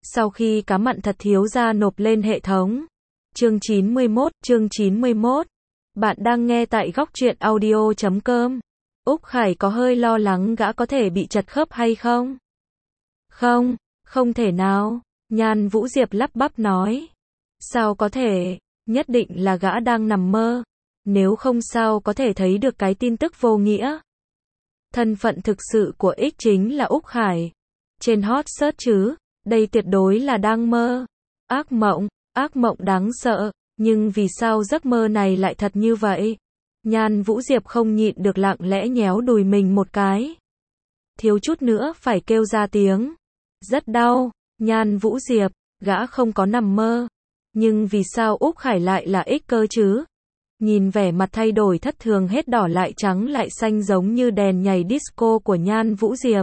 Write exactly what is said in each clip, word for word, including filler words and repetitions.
Sau khi cá mặn thật thiếu ra nộp lên hệ thống. Chương chín mươi mốt, chương chín mươi mốt. Bạn đang nghe tại góc truyện audio chấm com. Úc Khải có hơi lo lắng gã có thể bị trật khớp hay không? Không, không thể nào. Nhan Vũ Diệp lắp bắp nói. Sao có thể? Nhất định là gã đang nằm mơ. Nếu không sao có thể thấy được cái tin tức vô nghĩa. Thân phận thực sự của X chính là Úc Khải. Trên hot search chứ, đây tuyệt đối là đang mơ. Ác mộng, ác mộng đáng sợ, nhưng vì sao giấc mơ này lại thật như vậy? Nhan Vũ Diệp không nhịn được lặng lẽ nhéo đùi mình một cái. Thiếu chút nữa phải kêu ra tiếng. Rất đau, Nhan Vũ Diệp, gã không có nằm mơ. Nhưng vì sao Úc Khải lại là X cơ chứ? Nhìn vẻ mặt thay đổi thất thường hết đỏ lại trắng lại xanh giống như đèn nhảy disco của Nhan Vũ Diệp.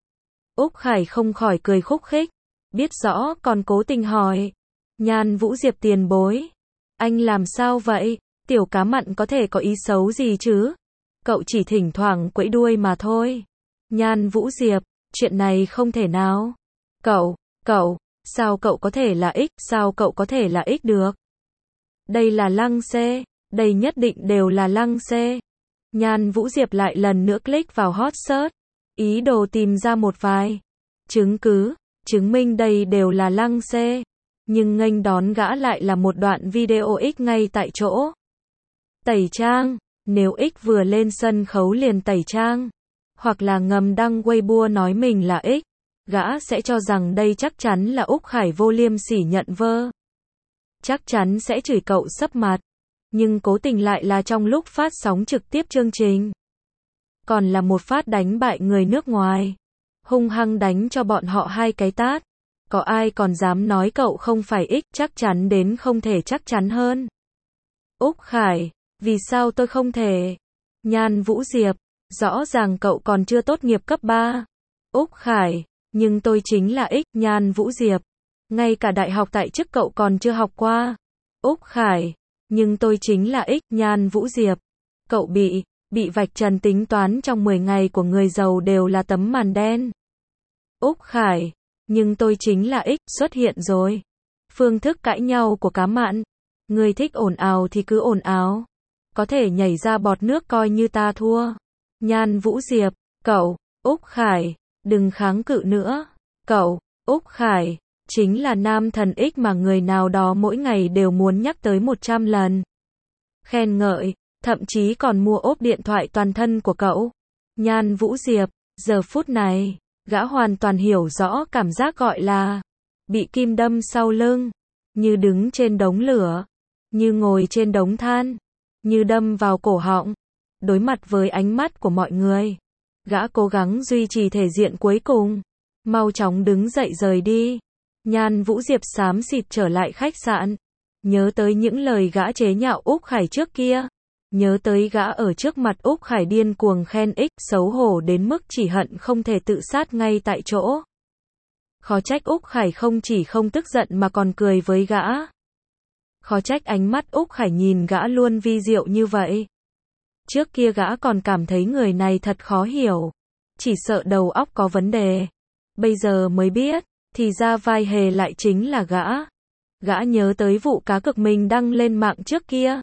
Úc Khải không khỏi cười khúc khích. Biết rõ còn cố tình hỏi. Nhan Vũ Diệp tiền bối. Anh làm sao vậy? Tiểu cá mặn có thể có ý xấu gì chứ? Cậu chỉ thỉnh thoảng quẫy đuôi mà thôi. Nhan Vũ Diệp, chuyện này không thể nào. Cậu, cậu, sao cậu có thể là X, sao cậu có thể là X được? Đây là Lăng C, đây nhất định đều là Lăng C. Nhan Vũ Diệp lại lần nữa click vào hot search, ý đồ tìm ra một vài chứng cứ, chứng minh đây đều là Lăng C. Nhưng nghênh đón gã lại là một đoạn video X ngay tại chỗ. Tẩy trang, nếu X vừa lên sân khấu liền tẩy trang, hoặc là ngầm đăng Weibo nói mình là X, gã sẽ cho rằng đây chắc chắn là Úc Khải vô liêm sỉ nhận vơ. Chắc chắn sẽ chửi cậu sấp mặt. Nhưng cố tình lại là trong lúc phát sóng trực tiếp chương trình. Còn là một phát đánh bại người nước ngoài. Hung hăng đánh cho bọn họ hai cái tát. Có ai còn dám nói cậu không phải X, chắc chắn đến không thể chắc chắn hơn. Úc Khải, vì sao tôi không thể? Nhan Vũ Diệp, rõ ràng cậu còn chưa tốt nghiệp cấp ba. Úc Khải, nhưng tôi chính là X. Nhan Vũ Diệp, ngay cả đại học tại chức cậu còn chưa học qua. Úc Khải, nhưng tôi chính là X. Nhan Vũ Diệp, cậu bị, bị vạch trần tính toán trong mười ngày của người giàu đều là tấm màn đen. Úc Khải, nhưng tôi chính là X, xuất hiện rồi. Phương thức cãi nhau của cá mặn. Người thích ồn ào thì cứ ồn ào. Có thể nhảy ra bọt nước coi như ta thua. Nhan Vũ Diệp, cậu, Úc Khải, đừng kháng cự nữa. Cậu, Úc Khải, chính là nam thần X mà người nào đó mỗi ngày đều muốn nhắc tới một trăm lần. Khen ngợi, thậm chí còn mua ốp điện thoại toàn thân của cậu. Nhan Vũ Diệp, giờ phút này, gã hoàn toàn hiểu rõ cảm giác gọi là bị kim đâm sau lưng, như đứng trên đống lửa, như ngồi trên đống than, như đâm vào cổ họng. Đối mặt với ánh mắt của mọi người, gã cố gắng duy trì thể diện cuối cùng, mau chóng đứng dậy rời đi. Nhan Vũ Diệp xám xịt trở lại khách sạn, nhớ tới những lời gã chế nhạo Úc Khải trước kia, nhớ tới gã ở trước mặt Úc Khải điên cuồng khen X, xấu hổ đến mức chỉ hận không thể tự sát ngay tại chỗ. Khó trách Úc Khải không chỉ không tức giận mà còn cười với gã. Khó trách ánh mắt Úc Khải nhìn gã luôn vi diệu như vậy. Trước kia gã còn cảm thấy người này thật khó hiểu, chỉ sợ đầu óc có vấn đề. Bây giờ mới biết, thì ra vai hề lại chính là gã. Gã nhớ tới vụ cá cược mình đăng lên mạng trước kia.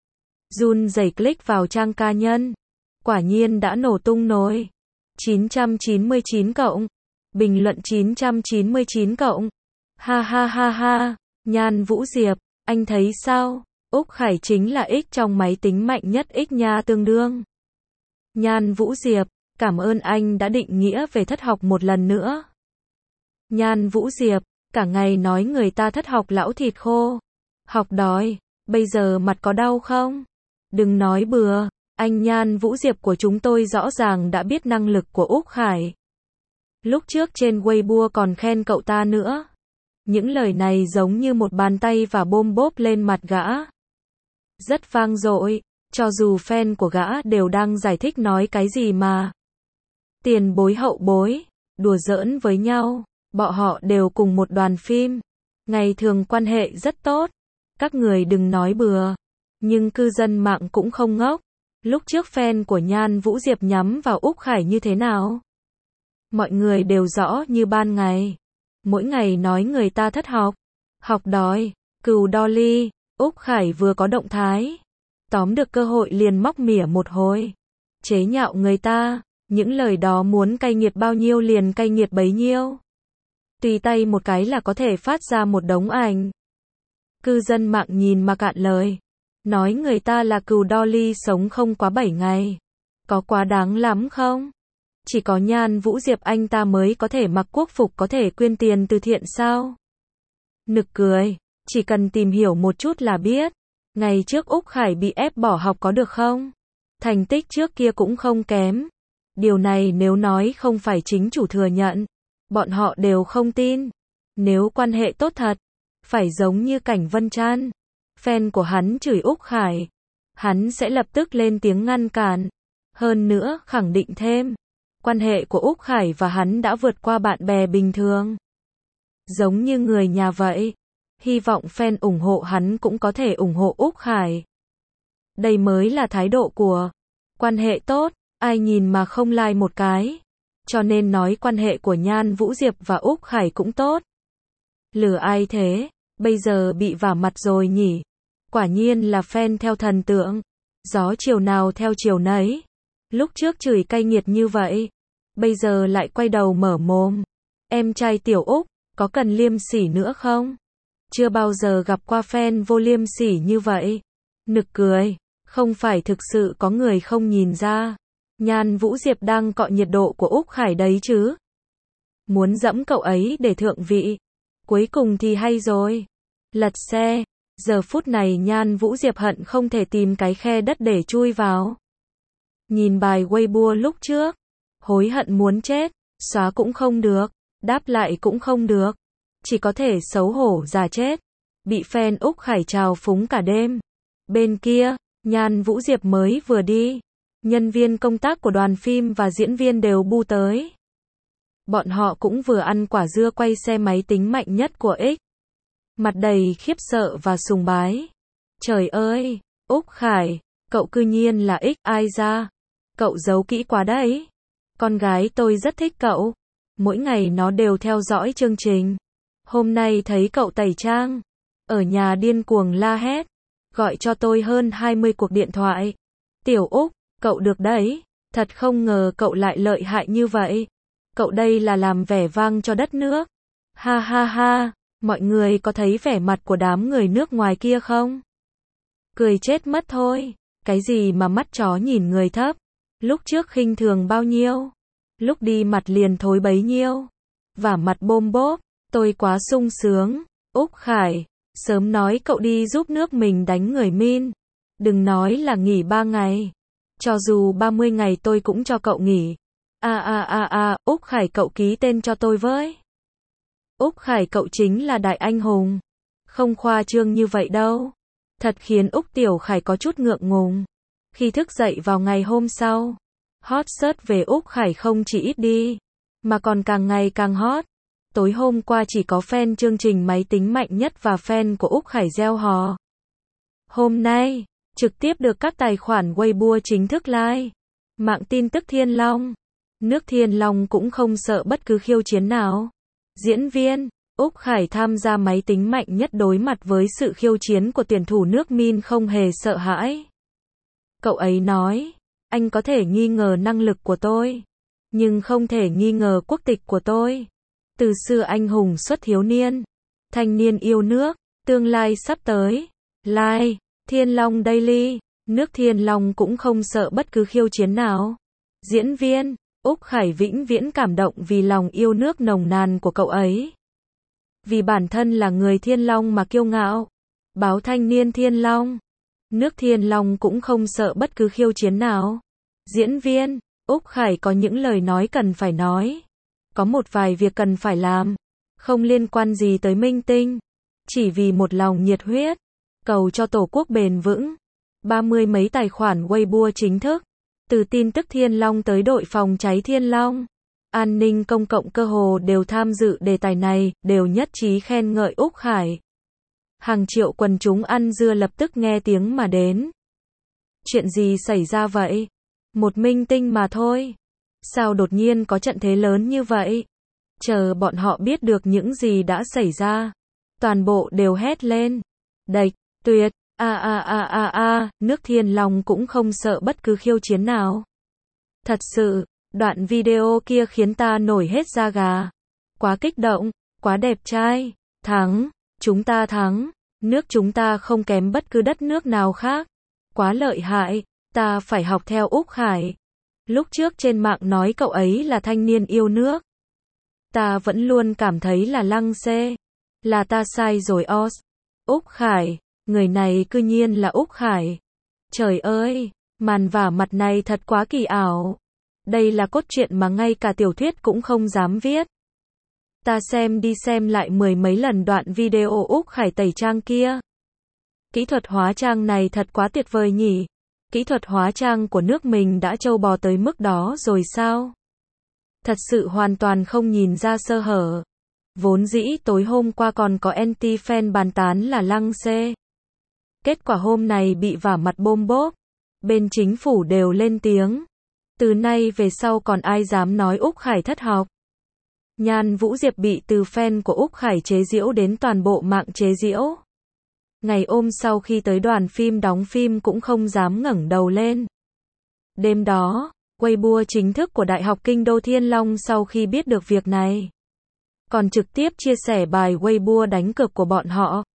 Run rẩy click vào trang cá nhân. Quả nhiên đã nổ tung nồi. chín trăm chín mươi chín cộng. Bình luận chín trăm chín mươi chín cộng. Ha ha ha ha. Nhan Vũ Diệp, anh thấy sao? Úc Khải chính là X trong máy tính mạnh nhất X nha tương đương. Nhan Vũ Diệp, cảm ơn anh đã định nghĩa về thất học một lần nữa. Nhan Vũ Diệp, cả ngày nói người ta thất học lão thịt khô. Học đói, bây giờ mặt có đau không? Đừng nói bừa, anh Nhan Vũ Diệp của chúng tôi rõ ràng đã biết năng lực của Úc Khải. Lúc trước trên Weibo còn khen cậu ta nữa. Những lời này giống như một bàn tay và bôm bốp lên mặt gã. Rất vang dội, cho dù fan của gã đều đang giải thích nói cái gì mà. Tiền bối hậu bối, đùa giỡn với nhau, bọn họ đều cùng một đoàn phim. Ngày thường quan hệ rất tốt, các người đừng nói bừa. Nhưng cư dân mạng cũng không ngốc. Lúc trước fan của Nhan Vũ Diệp nhắm vào Úc Khải như thế nào? Mọi người đều rõ như ban ngày. Mỗi ngày nói người ta thất học, học đói, cừu Dolly, Úc Khải vừa có động thái, tóm được cơ hội liền móc mỉa một hồi, chế nhạo người ta, những lời đó muốn cay nghiệt bao nhiêu liền cay nghiệt bấy nhiêu. Tùy tay một cái là có thể phát ra một đống ảnh. Cư dân mạng nhìn mà cạn lời, nói người ta là cừu Dolly sống không quá bảy ngày. Có quá đáng lắm không? Chỉ có Nhan Vũ Diệp anh ta mới có thể mặc quốc phục có thể quyên tiền từ thiện sao? Nực cười, chỉ cần tìm hiểu một chút là biết. Ngày trước Úc Khải bị ép bỏ học có được không? Thành tích trước kia cũng không kém. Điều này nếu nói không phải chính chủ thừa nhận, bọn họ đều không tin. Nếu quan hệ tốt thật, phải giống như Cảnh Vân Trăn, fan của hắn chửi Úc Khải, hắn sẽ lập tức lên tiếng ngăn cản. Hơn nữa, khẳng định thêm, quan hệ của Úc Khải và hắn đã vượt qua bạn bè bình thường. Giống như người nhà vậy. Hy vọng fan ủng hộ hắn cũng có thể ủng hộ Úc Khải. Đây mới là thái độ của quan hệ tốt, ai nhìn mà không like một cái. Cho nên nói quan hệ của Nhan Vũ Diệp và Úc Khải cũng tốt. Lừa ai thế? Bây giờ bị vả mặt rồi nhỉ? Quả nhiên là fan theo thần tượng. Gió chiều nào theo chiều nấy. Lúc trước chửi cay nghiệt như vậy, bây giờ lại quay đầu mở mồm. Em trai Tiểu Úc, có cần liêm sỉ nữa không? Chưa bao giờ gặp qua fan vô liêm sỉ như vậy. Nực cười, không phải thực sự có người không nhìn ra. Nhan Vũ Diệp đang cọ nhiệt độ của Úc Khải đấy chứ. Muốn dẫm cậu ấy để thượng vị. Cuối cùng thì hay rồi. Lật xe. Giờ phút này Nhan Vũ Diệp hận không thể tìm cái khe đất để chui vào. Nhìn bài Weibo lúc trước, hối hận muốn chết, xóa cũng không được, đáp lại cũng không được, chỉ có thể xấu hổ già chết, bị fan Úc Khải trào phúng cả đêm. Bên kia, Nhan Vũ Diệp mới vừa đi, nhân viên công tác của đoàn phim và diễn viên đều bu tới. Bọn họ cũng vừa ăn quả dưa quay xe máy tính mạnh nhất của X. Mặt đầy khiếp sợ và sùng bái. Trời ơi, Úc Khải, cậu cư nhiên là X ai ra? Cậu giấu kỹ quá đấy. Con gái tôi rất thích cậu. Mỗi ngày nó đều theo dõi chương trình. Hôm nay thấy cậu tẩy trang. Ở nhà điên cuồng la hét. Gọi cho tôi hơn hai mươi cuộc điện thoại. Tiểu Úc, cậu được đấy. Thật không ngờ cậu lại lợi hại như vậy. Cậu đây là làm vẻ vang cho đất nước. Ha ha ha, mọi người có thấy vẻ mặt của đám người nước ngoài kia không? Cười chết mất thôi. Cái gì mà mắt chó nhìn người thấp. Lúc trước khinh thường bao nhiêu. Lúc đi mặt liền thối bấy nhiêu. Vả mặt bôm bốp. Tôi quá sung sướng. Úc Khải, sớm nói cậu đi giúp nước mình đánh người Min. Đừng nói là nghỉ ba ngày. Cho dù ba mươi ngày tôi cũng cho cậu nghỉ. À à à à, Úc Khải cậu ký tên cho tôi với. Úc Khải cậu chính là đại anh hùng. Không khoa trương như vậy đâu. Thật khiến Úc Tiểu Khải có chút ngượng ngùng. Khi thức dậy vào ngày hôm sau, hot search về Úc Khải không chỉ ít đi, mà còn càng ngày càng hot. Tối hôm qua chỉ có fan chương trình máy tính mạnh nhất và fan của Úc Khải gieo hò. Hôm nay, trực tiếp được các tài khoản Weibo chính thức like. Mạng tin tức Thiên Long. Nước Thiên Long cũng không sợ bất cứ khiêu chiến nào. Diễn viên, Úc Khải tham gia máy tính mạnh nhất đối mặt với sự khiêu chiến của tuyển thủ nước Min không hề sợ hãi. Cậu ấy nói, anh có thể nghi ngờ năng lực của tôi, nhưng không thể nghi ngờ quốc tịch của tôi. Từ xưa anh hùng xuất thiếu niên, thanh niên yêu nước, tương lai sắp tới. Like, Thiên Long Daily, nước Thiên Long cũng không sợ bất cứ khiêu chiến nào. Diễn viên, Úc Khải vĩnh viễn cảm động vì lòng yêu nước nồng nàn của cậu ấy. Vì bản thân là người Thiên Long mà kiêu ngạo. Báo Thanh niên Thiên Long. Nước Thiên Long cũng không sợ bất cứ khiêu chiến nào. Diễn viên, Úc Khải có những lời nói cần phải nói. Có một vài việc cần phải làm. Không liên quan gì tới minh tinh. Chỉ vì một lòng nhiệt huyết. Cầu cho Tổ quốc bền vững. Ba mươi mấy tài khoản Weibo chính thức. Từ tin tức Thiên Long tới đội phòng cháy Thiên Long. An ninh công cộng cơ hồ đều tham dự đề tài này, đều nhất trí khen ngợi Úc Khải. Hàng triệu quần chúng ăn dưa lập tức nghe tiếng mà đến. Chuyện gì xảy ra vậy? Một minh tinh mà thôi. Sao đột nhiên có trận thế lớn như vậy? Chờ bọn họ biết được những gì đã xảy ra, toàn bộ đều hét lên. Đạch, tuyệt, a a a a a, nước Thiên Long cũng không sợ bất cứ khiêu chiến nào. Thật sự, đoạn video kia khiến ta nổi hết da gà. Quá kích động, quá đẹp trai, thắng, chúng ta thắng, nước chúng ta không kém bất cứ đất nước nào khác. Quá lợi hại, ta phải học theo Úc Khải. Lúc trước trên mạng nói cậu ấy là thanh niên yêu nước. Ta vẫn luôn cảm thấy là Lăng Xê. Là ta sai rồi Oz. Úc Khải, người này cư nhiên là Úc Khải. Trời ơi, màn vả mặt này thật quá kỳ ảo. Đây là cốt truyện mà ngay cả tiểu thuyết cũng không dám viết. Ta xem đi xem lại mười mấy lần đoạn video Úc Khải tẩy trang kia. Kỹ thuật hóa trang này thật quá tuyệt vời nhỉ. Kỹ thuật hóa trang của nước mình đã trâu bò tới mức đó rồi sao? Thật sự hoàn toàn không nhìn ra sơ hở. Vốn dĩ tối hôm qua còn có anti-fan bàn tán là Lăng Xê. Kết quả hôm này bị vả mặt bôm bốp. Bên chính phủ đều lên tiếng. Từ nay về sau còn ai dám nói Úc Khải thất học. Nhan Vũ Diệp bị từ fan của Úc Khải chế giễu đến toàn bộ mạng chế giễu. Ngày ôm sau khi tới đoàn phim đóng phim cũng không dám ngẩng đầu lên. Đêm đó, Weibo chính thức của Đại học Kinh đô Thiên Long sau khi biết được việc này, còn trực tiếp chia sẻ bài Weibo đánh cược của bọn họ.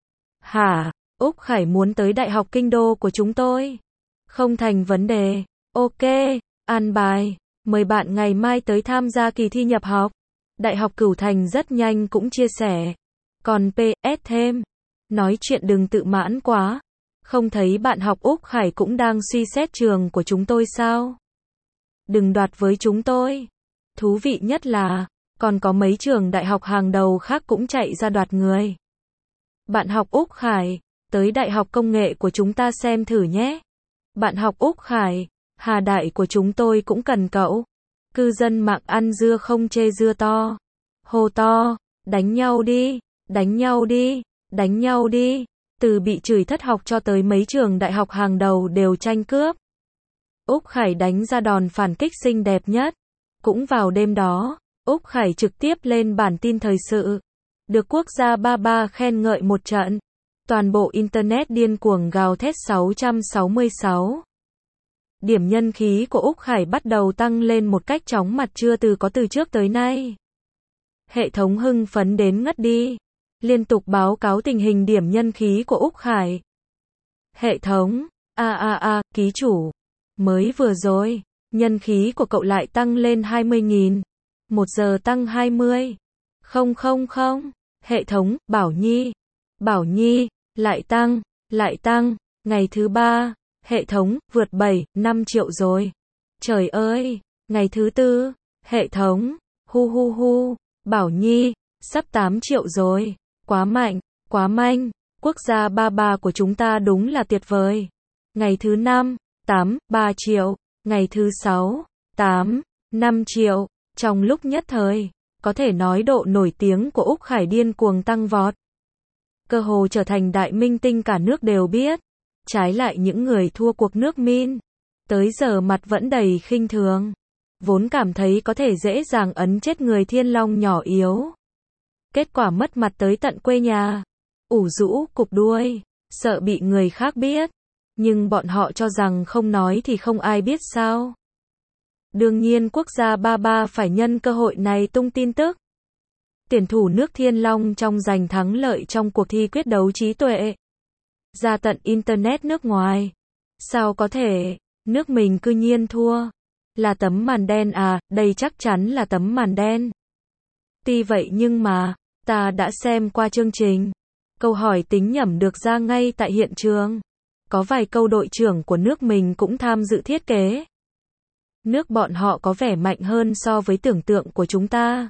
Hả? Úc Khải muốn tới Đại học Kinh đô của chúng tôi? Không thành vấn đề. Ok, an bài. Mời bạn ngày mai tới tham gia kỳ thi nhập học. Đại học Cửu Thành rất nhanh cũng chia sẻ. Còn pê ét thêm. Nói chuyện đừng tự mãn quá. Không thấy bạn học Úc Khải cũng đang suy xét trường của chúng tôi sao? Đừng đoạt với chúng tôi. Thú vị nhất là, còn có mấy trường đại học hàng đầu khác cũng chạy ra đoạt người. Bạn học Úc Khải, tới Đại học Công nghệ của chúng ta xem thử nhé. Bạn học Úc Khải, Hà Đại của chúng tôi cũng cần cậu. Cư dân mạng ăn dưa không chê dưa to. Hô to, đánh nhau đi, đánh nhau đi, đánh nhau đi. Từ bị chửi thất học cho tới mấy trường đại học hàng đầu đều tranh cướp. Úc Khải đánh ra đòn phản kích xinh đẹp nhất. Cũng vào đêm đó, Úc Khải trực tiếp lên bản tin thời sự. Được quốc gia ba ba khen ngợi một trận. Toàn bộ Internet điên cuồng gào thét sáu trăm sáu mươi sáu. Điểm nhân khí của Úc Khải bắt đầu tăng lên một cách chóng mặt chưa từ có từ trước tới nay. Hệ thống hưng phấn đến ngất đi. Liên tục báo cáo tình hình điểm nhân khí của Úc Khải. Hệ thống, a a a, ký chủ. Mới vừa rồi, nhân khí của cậu lại tăng lên hai mươi nghìn. Một giờ tăng hai mươi. Không không không. Hệ thống, Bảo Nhi. Bảo Nhi, lại tăng, lại tăng. Ngày thứ ba, hệ thống, vượt bảy, năm triệu rồi. Trời ơi, ngày thứ tư, hệ thống, hu hu hu, Bảo Nhi, sắp tám triệu rồi. Quá mạnh, quá manh. Quốc gia ba ba của chúng ta đúng là tuyệt vời. Ngày thứ năm, tám, ba triệu. Ngày thứ sáu, tám, năm triệu. Trong lúc nhất thời, có thể nói độ nổi tiếng của Úc Khải điên cuồng tăng vọt. Cơ hồ trở thành đại minh tinh cả nước đều biết. Trái lại những người thua cuộc nước Min, tới giờ mặt vẫn đầy khinh thường. Vốn cảm thấy có thể dễ dàng ấn chết người Thiên Long nhỏ yếu. Kết quả mất mặt tới tận quê nhà. Ủ rũ, cụp đuôi, sợ bị người khác biết. Nhưng bọn họ cho rằng không nói thì không ai biết sao. Đương nhiên quốc gia ba ba phải nhân cơ hội này tung tin tức. Tuyển thủ nước Thiên Long trong giành thắng lợi trong cuộc thi quyết đấu trí tuệ. Ra tận Internet nước ngoài. Sao có thể, nước mình cư nhiên thua. Là tấm màn đen à, đây chắc chắn là tấm màn đen. Tuy vậy nhưng mà, ta đã xem qua chương trình. Câu hỏi tính nhẩm được ra ngay tại hiện trường. Có vài câu đội trưởng của nước mình cũng tham dự thiết kế. Nước bọn họ có vẻ mạnh hơn so với tưởng tượng của chúng ta.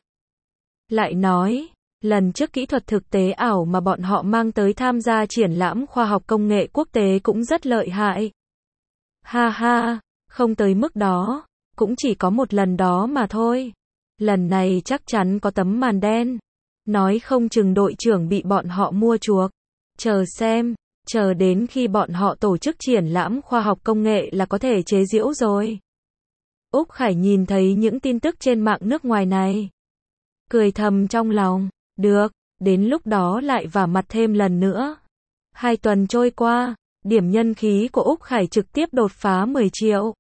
Lại nói, lần trước kỹ thuật thực tế ảo mà bọn họ mang tới tham gia triển lãm khoa học công nghệ quốc tế cũng rất lợi hại. Ha ha, không tới mức đó, cũng chỉ có một lần đó mà thôi. Lần này chắc chắn có tấm màn đen. Nói không chừng đội trưởng bị bọn họ mua chuộc. Chờ xem, chờ đến khi bọn họ tổ chức triển lãm khoa học công nghệ là có thể chế giễu rồi. Úc Khải nhìn thấy những tin tức trên mạng nước ngoài này. cười thầm trong lòng, được, đến lúc đó lại vả mặt thêm lần nữa. Hai tuần trôi qua, điểm nhân khí của Úc Khải trực tiếp đột phá mười triệu.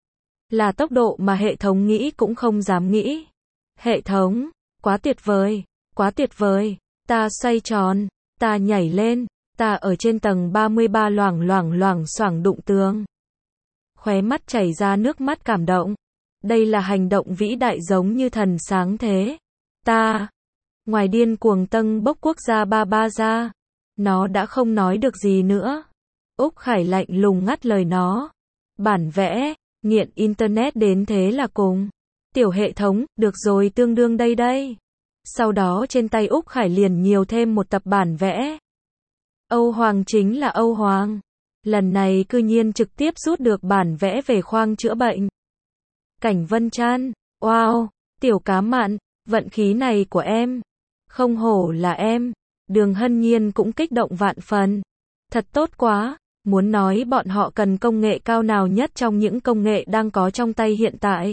Là tốc độ mà hệ thống nghĩ cũng không dám nghĩ. Hệ thống, quá tuyệt vời, quá tuyệt vời, ta xoay tròn, ta nhảy lên, ta ở trên tầng ba mươi ba loảng loảng loảng xoảng đụng tường. Khóe mắt chảy ra nước mắt cảm động. Đây là hành động vĩ đại giống như thần sáng thế. Ta, ngoài điên cuồng tâng bốc quốc gia ba ba ra. Nó đã không nói được gì nữa. Úc Khải lạnh lùng ngắt lời nó. Bản vẽ, nghiện internet đến thế là cùng. Tiểu hệ thống, được rồi tương đương đây đây. Sau đó trên tay Úc Khải liền nhiều thêm một tập bản vẽ. Âu Hoàng chính là Âu Hoàng. Lần này cư nhiên trực tiếp rút được bản vẽ về khoang chữa bệnh. Cảnh Vân Chan, wow, tiểu cá mặn, vận khí này của em. Không hổ là em. Đường Hân Nhiên cũng kích động vạn phần. Thật tốt quá, muốn nói bọn họ cần công nghệ cao nào nhất trong những công nghệ đang có trong tay hiện tại.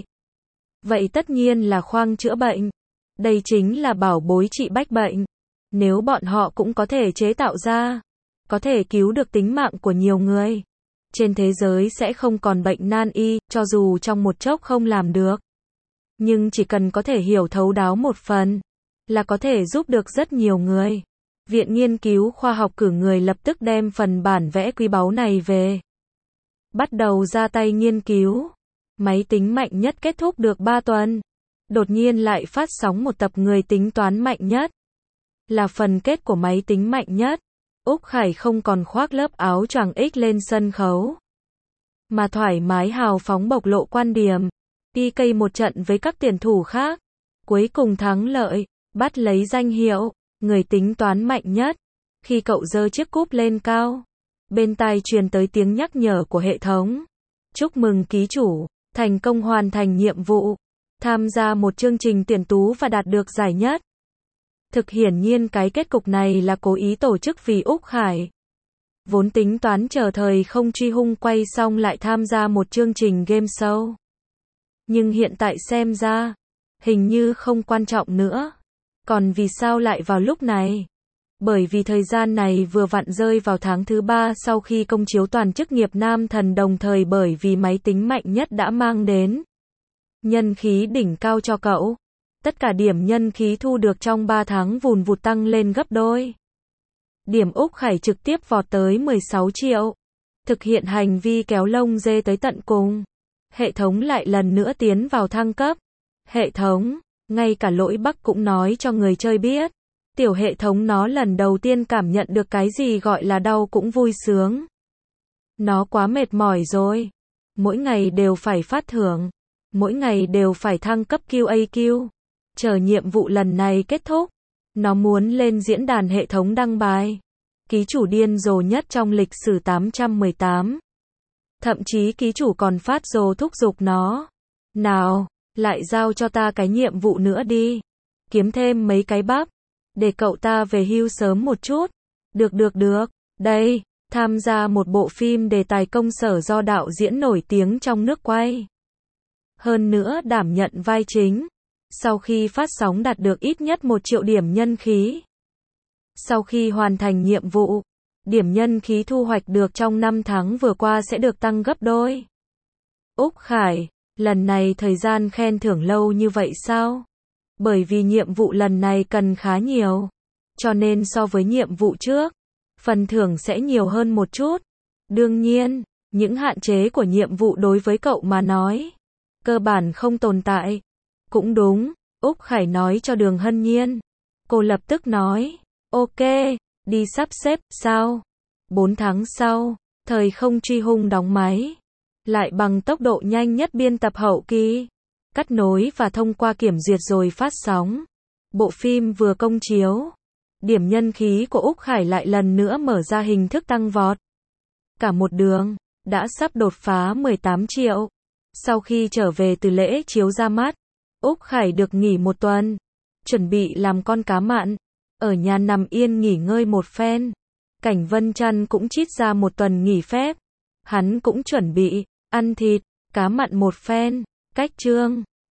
Vậy tất nhiên là khoang chữa bệnh. Đây chính là bảo bối trị bách bệnh. Nếu bọn họ cũng có thể chế tạo ra, có thể cứu được tính mạng của nhiều người. Trên thế giới sẽ không còn bệnh nan y, cho dù trong một chốc không làm được. Nhưng chỉ cần có thể hiểu thấu đáo một phần, là có thể giúp được rất nhiều người. Viện Nghiên cứu Khoa học cử người lập tức đem phần bản vẽ quý báu này về. Bắt đầu ra tay nghiên cứu. Máy tính mạnh nhất kết thúc được ba tuần. Đột nhiên lại phát sóng một tập người tính toán mạnh nhất. Là phần kết của máy tính mạnh nhất. Úc Khải không còn khoác lớp áo choàng X lên sân khấu. Mà thoải mái hào phóng bộc lộ quan điểm. pê ca một trận với các tuyển thủ khác. Cuối cùng thắng lợi, bắt lấy danh hiệu người tính toán mạnh nhất. Khi cậu giơ chiếc cúp lên cao, bên tai truyền tới tiếng nhắc nhở của hệ thống. Chúc mừng ký chủ, thành công hoàn thành nhiệm vụ, tham gia một chương trình tuyển tú và đạt được giải nhất. Thực hiển nhiên cái kết cục này là cố ý tổ chức vì Úc Khải. Vốn tính toán chờ thời không truy hung quay xong lại tham gia một chương trình game show. Nhưng hiện tại xem ra, hình như không quan trọng nữa. Còn vì sao lại vào lúc này? Bởi vì thời gian này vừa vặn rơi vào tháng thứ ba sau khi công chiếu toàn chức nghiệp nam thần, đồng thời bởi vì máy tính mạnh nhất đã mang đến nhân khí đỉnh cao cho cậu. Tất cả điểm nhân khí thu được trong ba tháng vùn vụt tăng lên gấp đôi. Điểm Úc Khải trực tiếp vọt tới mười sáu triệu. Thực hiện hành vi kéo lông dê tới tận cùng. Hệ thống lại lần nữa tiến vào thăng cấp. Hệ thống, ngay cả lỗi Bắc cũng nói cho người chơi biết. Tiểu hệ thống nó lần đầu tiên cảm nhận được cái gì gọi là đau cũng vui sướng. Nó quá mệt mỏi rồi. Mỗi ngày đều phải phát thưởng. Mỗi ngày đều phải thăng cấp quy a quy. Chờ nhiệm vụ lần này kết thúc. Nó muốn lên diễn đàn hệ thống đăng bài. Ký chủ điên rồ nhất trong lịch sử tám trăm mười tám. Thậm chí ký chủ còn phát rồ thúc giục nó. Nào, lại giao cho ta cái nhiệm vụ nữa đi. Kiếm thêm mấy cái bắp. Để cậu ta về hưu sớm một chút. Được được được. Đây, tham gia một bộ phim đề tài công sở do đạo diễn nổi tiếng trong nước quay. Hơn nữa đảm nhận vai chính. Sau khi phát sóng đạt được ít nhất một triệu điểm nhân khí. Sau khi hoàn thành nhiệm vụ, điểm nhân khí thu hoạch được trong năm tháng vừa qua sẽ được tăng gấp đôi. Úc Khải, lần này thời gian khen thưởng lâu như vậy sao? Bởi vì nhiệm vụ lần này cần khá nhiều. Cho nên so với nhiệm vụ trước, phần thưởng sẽ nhiều hơn một chút. Đương nhiên, những hạn chế của nhiệm vụ đối với cậu mà nói, cơ bản không tồn tại. Cũng đúng, Úc Khải nói cho Đường Hân Nhiên. Cô lập tức nói, ok, đi sắp xếp, sao? Bốn tháng sau, thời không truy hung đóng máy. Lại bằng tốc độ nhanh nhất biên tập hậu kỳ, cắt nối và thông qua kiểm duyệt rồi phát sóng. Bộ phim vừa công chiếu. Điểm nhân khí của Úc Khải lại lần nữa mở ra hình thức tăng vọt. Cả một đường, đã sắp đột phá mười tám triệu. Sau khi trở về từ lễ chiếu ra mắt, Úc Khải được nghỉ một tuần. Chuẩn bị làm con cá mặn. Ở nhà nằm yên nghỉ ngơi một phen. Cảnh Vân Chan cũng trít ra một tuần nghỉ phép. Hắn cũng chuẩn bị ăn thịt, cá mặn một phen. Cách chương